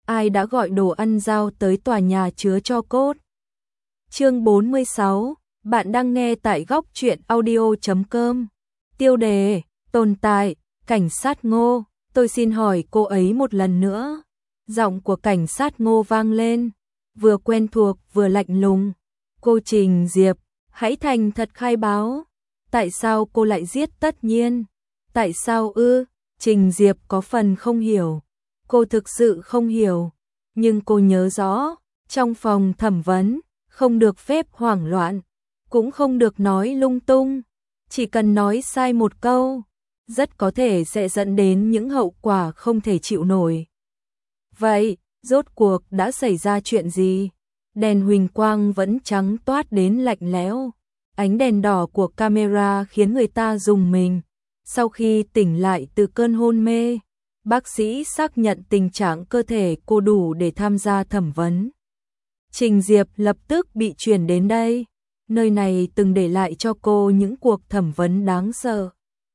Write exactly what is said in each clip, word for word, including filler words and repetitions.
ai đã gọi đồ ăn giao tới tòa nhà chứa tro cốt. Chương bốn mươi sáu, bạn đang nghe tại góc truyện audio chấm com. Tiêu đề, tồn tại, cảnh sát Ngô, tôi xin hỏi cô ấy một lần nữa. Giọng của cảnh sát Ngô vang lên, vừa quen thuộc vừa lạnh lùng. Cô Trình Diệp, hãy thành thật khai báo. Tại sao cô lại giết Tất Nhiên? Tại sao ư? Trình Diệp có phần không hiểu. Cô thực sự không hiểu. Nhưng cô nhớ rõ, trong phòng thẩm vấn, không được phép hoảng loạn, cũng không được nói lung tung. Chỉ cần nói sai một câu, rất có thể sẽ dẫn đến những hậu quả không thể chịu nổi. Vậy, rốt cuộc đã xảy ra chuyện gì? Đèn huỳnh quang vẫn trắng toát đến lạnh lẽo. Ánh đèn đỏ của camera khiến người ta rùng mình. Sau khi tỉnh lại từ cơn hôn mê, bác sĩ xác nhận tình trạng cơ thể cô đủ để tham gia thẩm vấn. Trình Diệp lập tức bị chuyển đến đây. Nơi này từng để lại cho cô những cuộc thẩm vấn đáng sợ.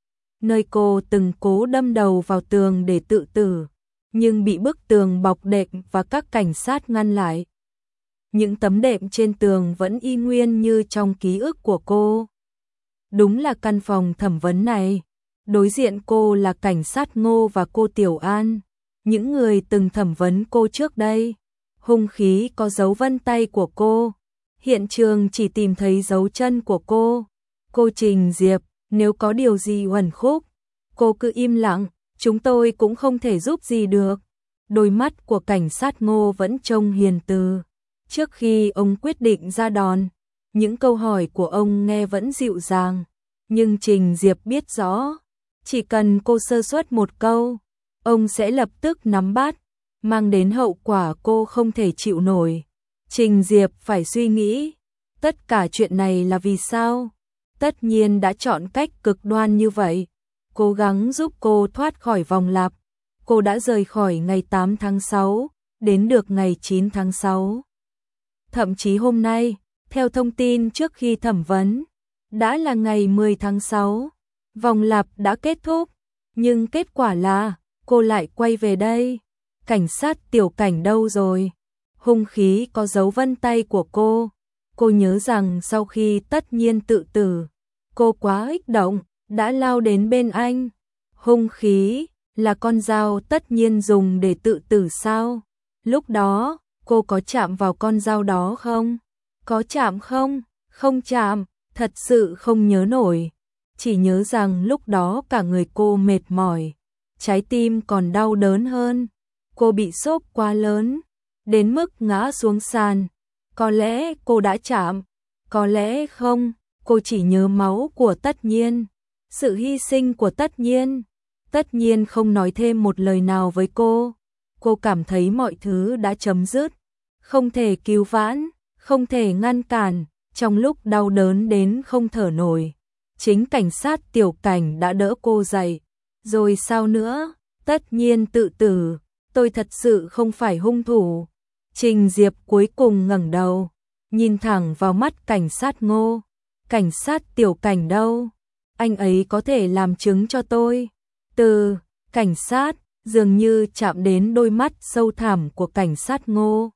Nơi cô từng cố đâm đầu vào tường để tự tử, nhưng bị bức tường bọc đệm và các cảnh sát ngăn lại. Những tấm đệm trên tường vẫn y nguyên như trong ký ức của cô. Đúng là căn phòng thẩm vấn này. Đối diện cô là cảnh sát Ngô và cô Tiểu An, những người từng thẩm vấn cô trước đây. Hung khí có dấu vân tay của cô. Hiện trường chỉ tìm thấy dấu chân của cô. Cô Trình Diệp, nếu có điều gì uẩn khúc, cô cứ im lặng, chúng tôi cũng không thể giúp gì được. Đôi mắt của cảnh sát Ngô vẫn trông hiền từ. Trước khi ông quyết định ra đòn, những câu hỏi của ông nghe vẫn dịu dàng. Nhưng Trình Diệp biết rõ, chỉ cần cô sơ suất một câu, ông sẽ lập tức nắm bắt, mang đến hậu quả cô không thể chịu nổi. Trình Diệp phải suy nghĩ, tất cả chuyện này là vì sao? Tất Nhiên đã chọn cách cực đoan như vậy, cố gắng giúp cô thoát khỏi vòng lặp. Cô đã rời khỏi ngày tám tháng sáu, đến được ngày chín tháng sáu. Thậm chí hôm nay, theo thông tin trước khi thẩm vấn, đã là ngày mười tháng sáu. Vòng lặp đã kết thúc, nhưng kết quả là cô lại quay về đây. Cảnh sát Tiểu Cảnh đâu rồi? Hung khí có dấu vân tay của cô. Cô nhớ rằng sau khi Tất Nhiên tự tử, cô quá kích động, đã lao đến bên anh. Hung khí là con dao Tất Nhiên dùng để tự tử sao? Lúc đó, cô có chạm vào con dao đó không? Có chạm không? Không chạm, thật sự không nhớ nổi. Chỉ nhớ rằng lúc đó cả người cô mệt mỏi, trái tim còn đau đớn hơn. Cô bị sốc quá lớn, đến mức ngã xuống sàn. Có lẽ cô đã chạm, có lẽ không. Cô chỉ nhớ máu của Tất Nhiên, sự hy sinh của Tất Nhiên. Tất Nhiên không nói thêm một lời nào với cô. Cô cảm thấy mọi thứ đã chấm dứt, không thể cứu vãn, không thể ngăn cản. Trong lúc đau đớn đến không thở nổi, chính cảnh sát Tiểu Cảnh đã đỡ cô dậy. Rồi sao nữa? Tất Nhiên tự tử, tôi thật sự không phải hung thủ. Trình Diệp cuối cùng ngẩng đầu, nhìn thẳng vào mắt cảnh sát Ngô. Cảnh sát Tiểu Cảnh đâu? Anh ấy có thể làm chứng cho tôi. Từ cảnh sát dường như chạm đến đôi mắt sâu thẳm của cảnh sát Ngô.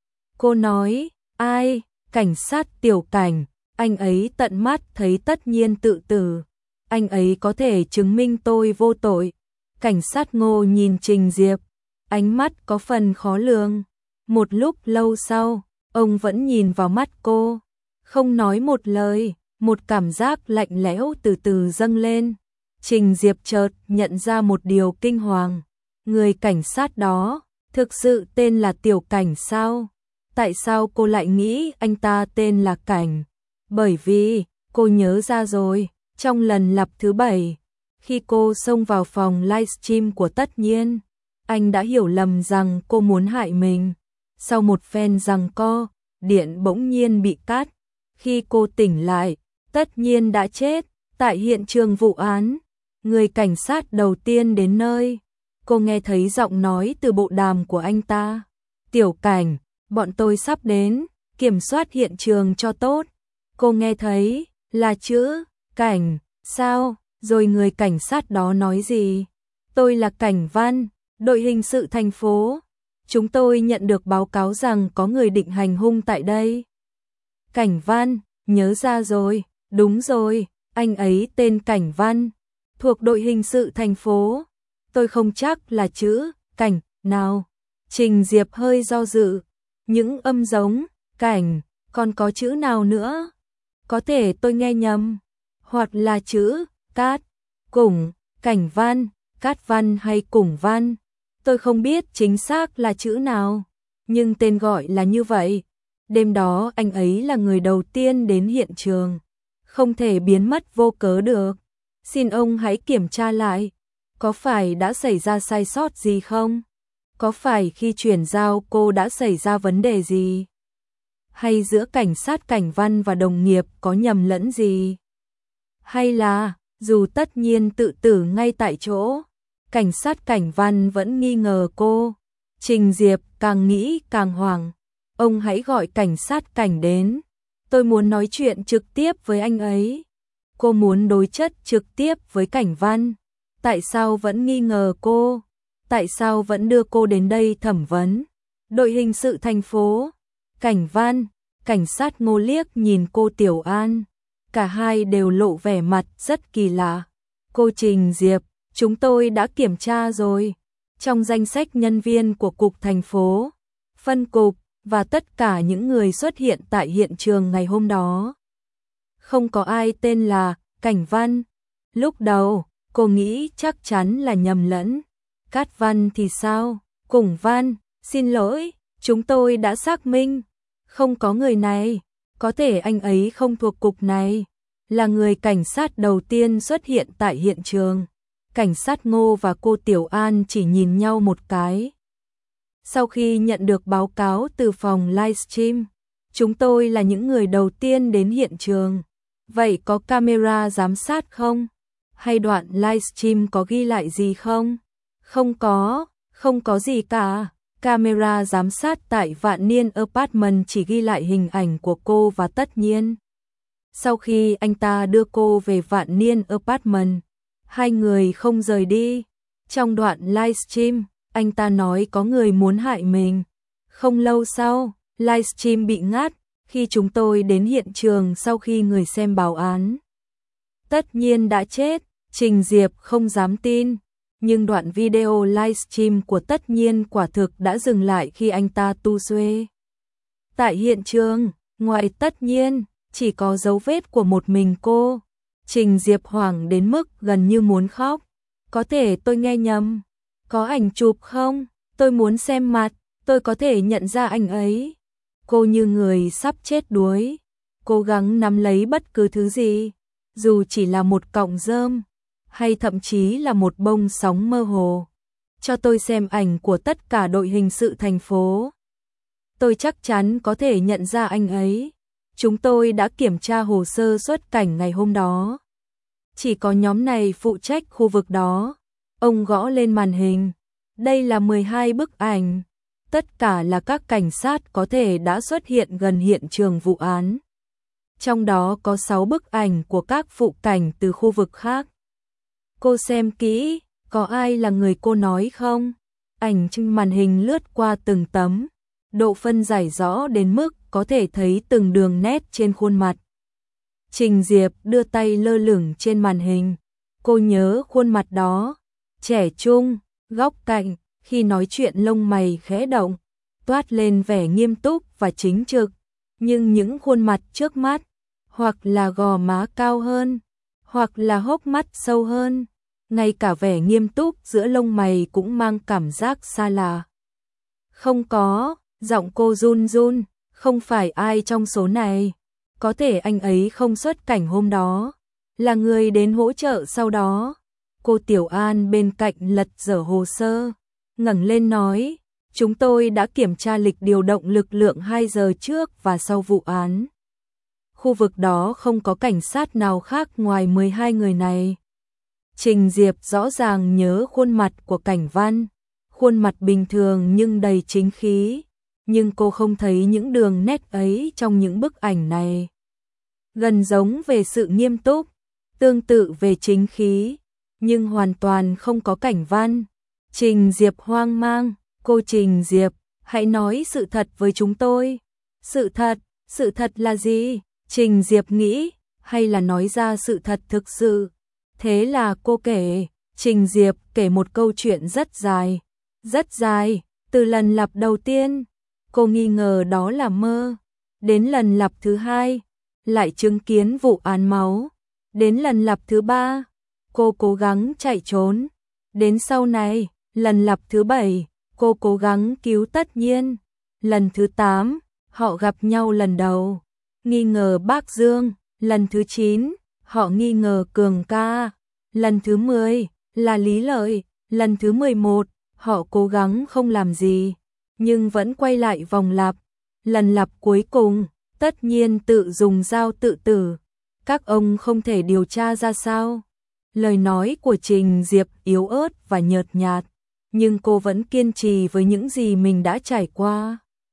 Cô nói, ai? Cảnh sát Tiểu Cảnh, anh ấy tận mắt thấy Tất Nhiên tự tử. Anh ấy có thể chứng minh tôi vô tội. Cảnh sát Ngô nhìn Trình Diệp, ánh mắt có phần khó lường. Một lúc lâu sau, ông vẫn nhìn vào mắt cô, không nói một lời. Một cảm giác lạnh lẽo từ từ dâng lên. Trình Diệp chợt nhận ra một điều kinh hoàng. Người cảnh sát đó thực sự tên là Tiểu Cảnh sao? Tại sao cô lại nghĩ anh ta tên là Cảnh? Bởi vì, cô nhớ ra rồi, trong lần lặp thứ bảy, khi cô xông vào phòng livestream của Tất Nhiên, anh đã hiểu lầm rằng cô muốn hại mình. Sau một phen giằng co, điện bỗng nhiên bị cắt. Khi cô tỉnh lại, Tất Nhiên đã chết tại hiện trường vụ án. Người cảnh sát đầu tiên đến nơi, cô nghe thấy giọng nói từ bộ đàm của anh ta. Tiểu Cảnh, bọn tôi sắp đến, kiểm soát hiện trường cho tốt. Cô nghe thấy là chữ Cảnh, sao? Rồi người cảnh sát đó nói gì? Tôi là Cảnh Văn, đội hình sự thành phố. chúng tôi nhận được báo cáo rằng có người định hành hung tại đây. Cảnh Văn, nhớ ra rồi, đúng rồi, anh ấy tên Cảnh Văn, thuộc đội hình sự thành phố. Tôi không chắc là chữ cảnh nào. Trình Diệp hơi do dự, những âm giống cảnh, còn có chữ nào nữa? Có thể tôi nghe nhầm, hoặc là chữ cát, củng, cảnh văn, cát văn hay củng văn. Tôi không biết chính xác là chữ nào, nhưng tên gọi là như vậy. Đêm đó anh ấy là người đầu tiên đến hiện trường, không thể biến mất vô cớ được. Xin ông hãy kiểm tra lại, có phải đã xảy ra sai sót gì không? Có phải khi chuyển giao cô đã xảy ra vấn đề gì? Hay giữa cảnh sát Cảnh Văn và đồng nghiệp có nhầm lẫn gì? Hay là, dù tất nhiên tự tử ngay tại chỗ, cảnh sát Cảnh Văn vẫn nghi ngờ cô? Trình Diệp càng nghĩ càng hoảng. Ông hãy gọi cảnh sát Cảnh đến. Tôi muốn nói chuyện trực tiếp với anh ấy. Cô muốn đối chất trực tiếp với Cảnh Văn. Tại sao vẫn nghi ngờ cô? Tại sao vẫn đưa cô đến đây thẩm vấn? Đội hình sự thành phố, Cảnh Văn, cảnh sát Ngô liếc nhìn cô Tiểu An. Cả hai đều lộ vẻ mặt rất kỳ lạ. Cô Trình Diệp, chúng tôi đã kiểm tra rồi. Trong danh sách nhân viên của cục thành phố, phân cục và tất cả những người xuất hiện tại hiện trường ngày hôm đó, không có ai tên là Cảnh Văn. Lúc đầu, cô nghĩ chắc chắn là nhầm lẫn. Cát Văn thì sao? Củng Văn, xin lỗi, chúng tôi đã xác minh. Không có người này, có thể anh ấy không thuộc cục này. Là người cảnh sát đầu tiên xuất hiện tại hiện trường. Cảnh sát Ngô và cô Tiểu An chỉ nhìn nhau một cái. Sau khi nhận được báo cáo từ phòng livestream, chúng tôi là những người đầu tiên đến hiện trường. Vậy có camera giám sát không? Hay đoạn livestream có ghi lại gì không? Không có, không có gì cả. Camera giám sát tại Vạn Niên Apartment chỉ ghi lại hình ảnh của cô và Tất Nhiên. Sau khi anh ta đưa cô về Vạn Niên Apartment, hai người không rời đi. Trong đoạn livestream, anh ta nói có người muốn hại mình. Không lâu sau, livestream bị ngắt khi chúng tôi đến hiện trường sau khi người xem báo án Tất Nhiên đã chết. Trình Diệp không dám tin, nhưng đoạn video livestream của Tất Nhiên quả thực đã dừng lại khi anh ta tu xuê. Tại hiện trường, ngoài Tất Nhiên, chỉ có dấu vết của một mình cô. Trình Diệp hoảng đến mức gần như muốn khóc. Có thể tôi nghe nhầm. Có ảnh chụp không? Tôi muốn xem mặt, tôi có thể nhận ra anh ấy. Cô như người sắp chết đuối, cố gắng nắm lấy bất cứ thứ gì, dù chỉ là một cọng rơm, hay thậm chí là một bông sóng mơ hồ. Cho tôi xem ảnh của tất cả đội hình sự thành phố. Tôi chắc chắn có thể nhận ra anh ấy. Chúng tôi đã kiểm tra hồ sơ xuất cảnh ngày hôm đó. Chỉ có nhóm này phụ trách khu vực đó. Ông gõ lên màn hình. Đây là mười hai bức ảnh. Tất cả là các cảnh sát có thể đã xuất hiện gần hiện trường vụ án. Trong đó có sáu bức ảnh của các phụ cảnh từ khu vực khác. Cô xem kỹ, có ai là người cô nói không? Ảnh trên màn hình lướt qua từng tấm. Độ phân giải rõ đến mức có thể thấy từng đường nét trên khuôn mặt. Trình Diệp đưa tay lơ lửng trên màn hình. Cô nhớ khuôn mặt đó. Trẻ trung, góc cạnh, khi nói chuyện lông mày khẽ động, toát lên vẻ nghiêm túc và chính trực. Nhưng những khuôn mặt trước mắt, hoặc là gò má cao hơn, hoặc là hốc mắt sâu hơn, ngay cả vẻ nghiêm túc giữa lông mày cũng mang cảm giác xa lạ. Không có, giọng cô run run, không phải ai trong số này. Có thể anh ấy không xuất cảnh hôm đó, là người đến hỗ trợ sau đó. Cô Tiểu An bên cạnh lật dở hồ sơ, ngẩng lên nói, chúng tôi đã kiểm tra lịch điều động lực lượng hai giờ trước và sau vụ án. Khu vực đó không có cảnh sát nào khác ngoài mười hai người này. Trình Diệp rõ ràng nhớ khuôn mặt của Cảnh Văn, khuôn mặt bình thường nhưng đầy chính khí, nhưng cô không thấy những đường nét ấy trong những bức ảnh này. Gần giống về sự nghiêm túc, tương tự về chính khí, nhưng hoàn toàn không có Cảnh Văn. Trình Diệp hoang mang, cô Trình Diệp, hãy nói sự thật với chúng tôi. Sự thật, sự thật là gì? Trình Diệp nghĩ, hay là nói ra sự thật thực sự. Thế là cô kể, Trình Diệp kể một câu chuyện rất dài, rất dài, từ lần lặp đầu tiên, cô nghi ngờ đó là mơ. Đến lần lặp thứ hai, lại chứng kiến vụ án máu. Đến lần lặp thứ ba, cô cố gắng chạy trốn. Đến sau này, lần lặp thứ bảy, cô cố gắng cứu Tất Nhiên. Lần thứ tám, họ gặp nhau lần đầu, nghi ngờ bác Dương. Lần thứ chín, họ nghi ngờ Cường ca. Lần thứ mười, là Lý Lợi. Lần thứ mười một, họ cố gắng không làm gì, nhưng vẫn quay lại vòng lặp. Lần lặp cuối cùng, Tất Nhiên tự dùng dao tự tử. Các ông không thể điều tra ra sao? Lời nói của Trình Diệp yếu ớt và nhợt nhạt, nhưng cô vẫn kiên trì với những gì mình đã trải qua.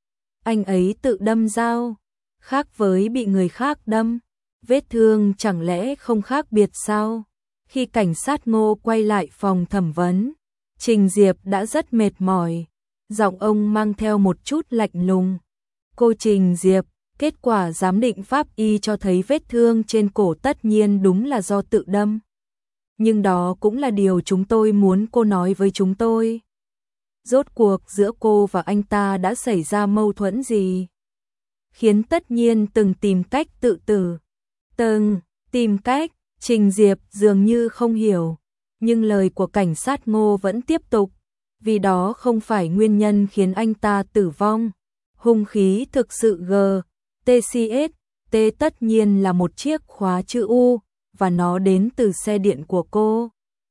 Anh ấy tự đâm dao, khác với bị người khác đâm. Vết thương chẳng lẽ không khác biệt sao? Khi cảnh sát Ngô quay lại phòng thẩm vấn, Trình Diệp đã rất mệt mỏi, giọng ông mang theo một chút lạnh lùng. Cô Trình Diệp, kết quả giám định pháp y cho thấy vết thương trên cổ Tất Nhiên đúng là do tự đâm. Nhưng đó cũng là điều chúng tôi muốn cô nói với chúng tôi. Rốt cuộc giữa cô và anh ta đã xảy ra mâu thuẫn gì, khiến Tất Nhiên từng tìm cách tự tử? Từng tìm cách? Trình Diệp dường như không hiểu, nhưng lời của cảnh sát Ngô vẫn tiếp tục. Vì đó không phải nguyên nhân khiến anh ta tử vong. Hung khí thực sự G T C S T tất nhiên là một chiếc khóa chữ U, và nó đến từ xe điện của cô.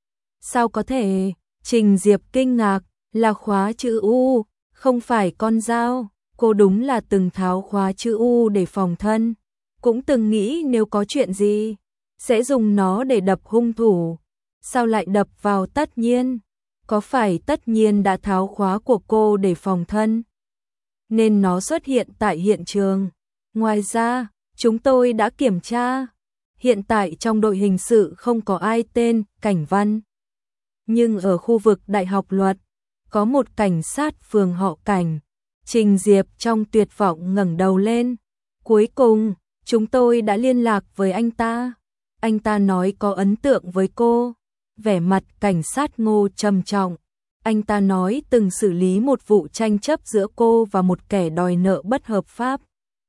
Sao có thể? Trình Diệp kinh ngạc, là khóa chữ U, không phải con dao. Cô đúng là từng tháo khóa chữ U để phòng thân, cũng từng nghĩ nếu có chuyện gì sẽ dùng nó để đập hung thủ. Sao lại đập vào Tất Nhiên? Có phải Tất Nhiên đã tháo khóa của cô để phòng thân, nên nó xuất hiện tại hiện trường? Ngoài ra, chúng tôi đã kiểm tra. Hiện tại trong đội hình sự không có ai tên Cảnh Văn. Nhưng ở khu vực Đại học Luật, có một cảnh sát phường họ Cảnh. Trình Diệp trong tuyệt vọng ngẩng đầu lên. Cuối cùng, chúng tôi đã liên lạc với anh ta. Anh ta nói có ấn tượng với cô. Vẻ mặt cảnh sát Ngô trầm trọng. Anh ta nói từng xử lý một vụ tranh chấp giữa cô và một kẻ đòi nợ bất hợp pháp.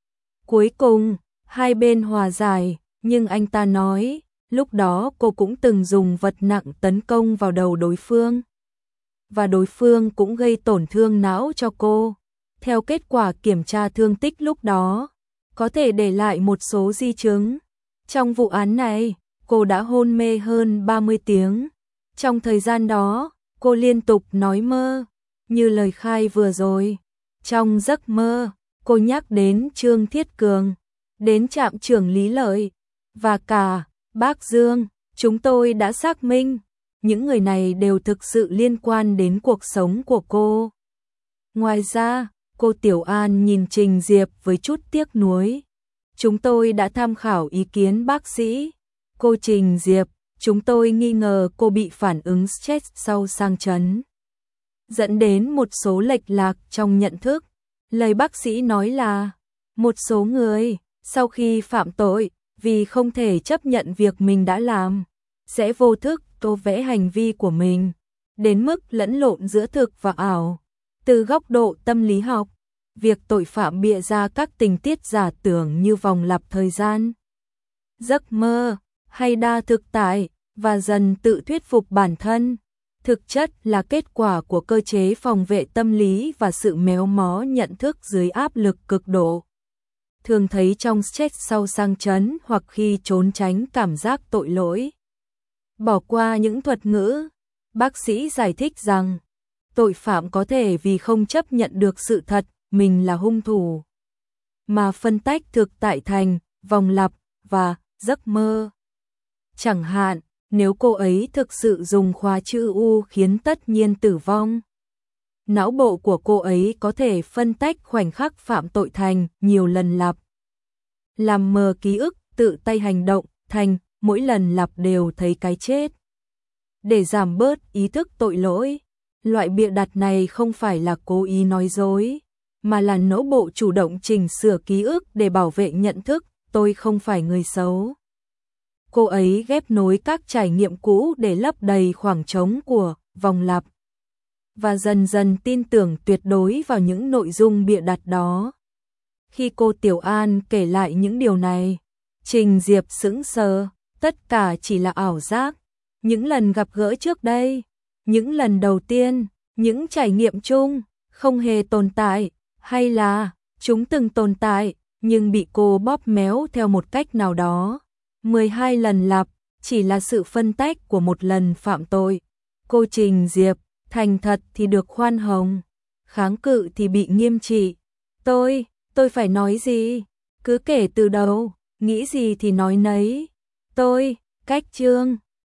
Cuối cùng, hai bên hòa giải, nhưng anh ta nói, lúc đó cô cũng từng dùng vật nặng tấn công vào đầu đối phương. Và đối phương cũng gây tổn thương não cho cô. Theo kết quả kiểm tra thương tích lúc đó, có thể để lại một số di chứng. Trong vụ án này, cô đã hôn mê hơn ba mươi tiếng. Trong thời gian đó, cô liên tục nói mơ, như lời khai vừa rồi. Trong giấc mơ, cô nhắc đến Trương Thiết Cường, đến trạm trưởng Lý Lợi, và cả bác Dương. Chúng tôi đã xác minh, những người này đều thực sự liên quan đến cuộc sống của cô. Ngoài ra, cô Tiểu An nhìn Trình Diệp với chút tiếc nuối. Chúng tôi đã tham khảo ý kiến bác sĩ. Cô Trình Diệp, chúng tôi nghi ngờ cô bị phản ứng stress sau sang chấn, dẫn đến một số lệch lạc trong nhận thức. Lời bác sĩ nói là, một số người, sau khi phạm tội, vì không thể chấp nhận việc mình đã làm, sẽ vô thức tô vẽ hành vi của mình, đến mức lẫn lộn giữa thực và ảo. Từ góc độ tâm lý học, việc tội phạm bịa ra các tình tiết giả tưởng như vòng lặp thời gian, giấc mơ, hay đa thực tại, và dần tự thuyết phục bản thân, thực chất là kết quả của cơ chế phòng vệ tâm lý và sự méo mó nhận thức dưới áp lực cực độ. Thường thấy trong stress sau sang chấn hoặc khi trốn tránh cảm giác tội lỗi. Bỏ qua những thuật ngữ, bác sĩ giải thích rằng, tội phạm có thể vì không chấp nhận được sự thật mình là hung thủ, mà phân tách thực tại thành vòng lặp và giấc mơ. Chẳng hạn, nếu cô ấy thực sự dùng khóa chữ U khiến Tất Nhiên tử vong, não bộ của cô ấy có thể phân tách khoảnh khắc phạm tội thành nhiều lần lặp, làm mờ ký ức, tự tay hành động thành mỗi lần lặp đều thấy cái chết. Để giảm bớt ý thức tội lỗi, Loại bịa đặt này không phải là cố ý nói dối, mà là não bộ chủ động chỉnh sửa ký ức để bảo vệ nhận thức, tôi không phải người xấu. Cô ấy ghép nối các trải nghiệm cũ để lấp đầy khoảng trống của vòng lặp, và dần dần tin tưởng tuyệt đối vào những nội dung bịa đặt đó. Khi cô Tiểu An kể lại những điều này, Trình Diệp sững sờ, tất cả chỉ là ảo giác, những lần gặp gỡ trước đây, những lần đầu tiên, những trải nghiệm chung, không hề tồn tại, hay là chúng từng tồn tại, nhưng bị cô bóp méo theo một cách nào đó. mười hai lần lặp, chỉ là sự phân tách của một lần phạm tội. Cô Trình Diệp, thành thật thì được khoan hồng, kháng cự thì bị nghiêm trị. Tôi, tôi phải nói gì? Cứ kể từ đầu, nghĩ gì thì nói nấy. Tôi, cách chương.